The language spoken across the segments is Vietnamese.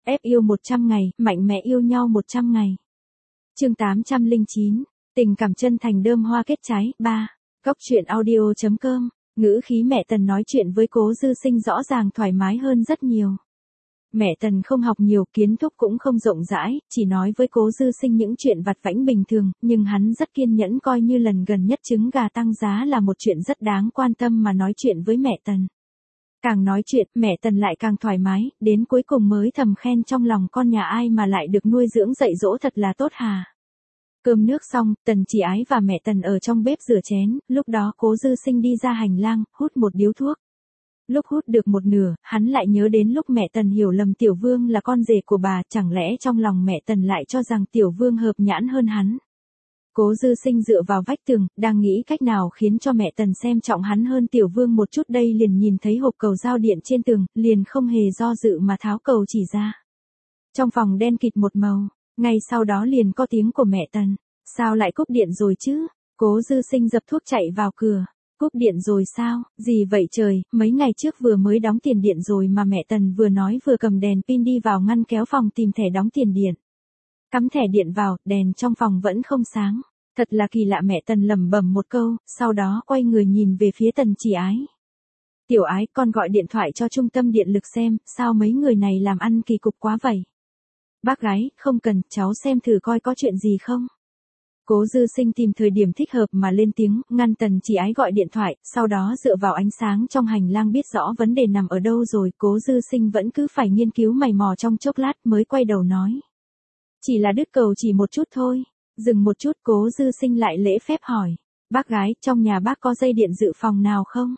Ép yêu 100 ngày, mạnh mẽ yêu nhau 100 ngày. Chương 809, tình cảm chân thành đơm hoa kết trái, 3. Góc truyện audio.com, ngữ khí mẹ Tần nói chuyện với Cố Dư Sinh rõ ràng thoải mái hơn rất nhiều. Mẹ Tần không học nhiều, kiến thức cũng không rộng rãi, chỉ nói với Cố Dư Sinh những chuyện vặt vãnh bình thường, nhưng hắn rất kiên nhẫn, coi như lần gần nhất trứng gà tăng giá là một chuyện rất đáng quan tâm mà nói chuyện với mẹ Tần. Càng nói chuyện, mẹ Tần lại càng thoải mái, đến cuối cùng mới thầm khen trong lòng con nhà ai mà lại được nuôi dưỡng dạy dỗ thật là tốt hà. Cơm nước xong, Tần Chỉ Ái và mẹ Tần ở trong bếp rửa chén, lúc đó Cố Dư Sinh đi ra hành lang, hút một điếu thuốc. Lúc hút được một nửa, hắn lại nhớ đến lúc mẹ Tần hiểu lầm Tiểu Vương là con rể của bà, chẳng lẽ trong lòng mẹ Tần lại cho rằng Tiểu Vương hợp nhãn hơn hắn. Cố Dư Sinh dựa vào vách tường, đang nghĩ cách nào khiến cho mẹ Tần xem trọng hắn hơn Tiểu Vương một chút, đây liền nhìn thấy hộp cầu giao điện trên tường, liền không hề do dự mà tháo cầu chỉ ra. Trong phòng đen kịt một màu, ngay sau đó liền có tiếng của mẹ Tần, sao lại cúp điện rồi chứ? Cố Dư Sinh dập thuốc chạy vào cửa, cúp điện rồi sao, gì vậy trời, mấy ngày trước vừa mới đóng tiền điện rồi mà. Mẹ Tần vừa nói vừa cầm đèn pin đi vào ngăn kéo phòng tìm thẻ đóng tiền điện. Cắm thẻ điện vào, đèn trong phòng vẫn không sáng. Thật là kỳ lạ, mẹ Tần lẩm bẩm một câu, sau đó quay người nhìn về phía Tần Chỉ Ái. Tiểu Ái, con gọi điện thoại cho trung tâm điện lực xem, sao mấy người này làm ăn kỳ cục quá vậy? Bác gái, không cần, cháu xem thử coi có chuyện gì không. Cố Dư Sinh tìm thời điểm thích hợp mà lên tiếng, ngăn Tần Chỉ Ái gọi điện thoại, sau đó dựa vào ánh sáng trong hành lang biết rõ vấn đề nằm ở đâu rồi. Cố Dư Sinh vẫn cứ phải nghiên cứu mày mò trong chốc lát mới quay đầu nói. Chỉ là đứt cầu chỉ một chút thôi. Dừng một chút, Cố Dư Sinh lại lễ phép hỏi. Bác gái, trong nhà bác có dây điện dự phòng nào không?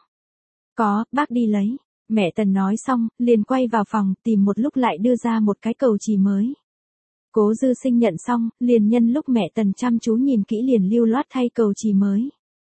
Có, bác đi lấy. Mẹ Tần nói xong, liền quay vào phòng, tìm một lúc lại đưa ra một cái cầu chì mới. Cố Dư Sinh nhận xong, liền nhân lúc mẹ Tần chăm chú nhìn kỹ liền lưu loát thay cầu chì mới.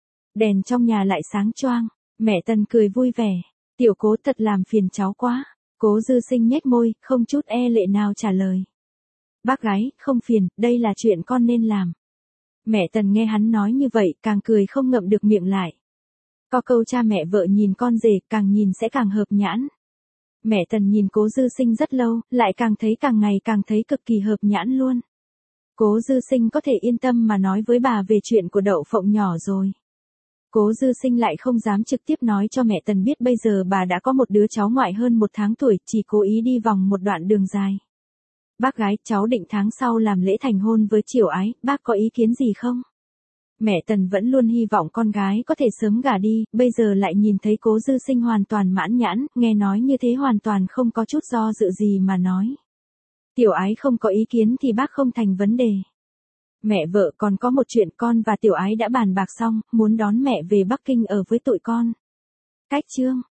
Đèn trong nhà lại sáng choang, mẹ Tần cười vui vẻ. Tiểu Cố thật làm phiền cháu quá. Cố Dư Sinh nhếch môi, không chút e lệ nào trả lời. Bác gái, không phiền, đây là chuyện con nên làm. Mẹ Tần nghe hắn nói như vậy, càng cười không ngậm được miệng lại. Có câu cha mẹ vợ nhìn con rể, càng nhìn sẽ càng hợp nhãn. Mẹ Tần nhìn Cố Dư Sinh rất lâu, lại càng thấy càng ngày càng thấy cực kỳ hợp nhãn luôn. Cố Dư Sinh có thể yên tâm mà nói với bà về chuyện của đậu phộng nhỏ rồi. Cố Dư Sinh lại không dám trực tiếp nói cho mẹ Tần biết bây giờ bà đã có một đứa cháu ngoại hơn 1 tháng tuổi, chỉ cố ý đi vòng một đoạn đường dài. Bác gái, cháu định tháng sau làm lễ thành hôn với Chiểu Ái, bác có ý kiến gì không? Mẹ Tần vẫn luôn hy vọng con gái có thể sớm gả đi, bây giờ lại nhìn thấy Cố Dư Sinh hoàn toàn mãn nhãn, nghe nói như thế hoàn toàn không có chút do dự gì mà nói. Tiểu Ái không có ý kiến thì bác không thành vấn đề. Mẹ vợ, còn có một chuyện, con và Tiểu Ái đã bàn bạc xong, muốn đón mẹ về Bắc Kinh ở với tụi con. Cách chương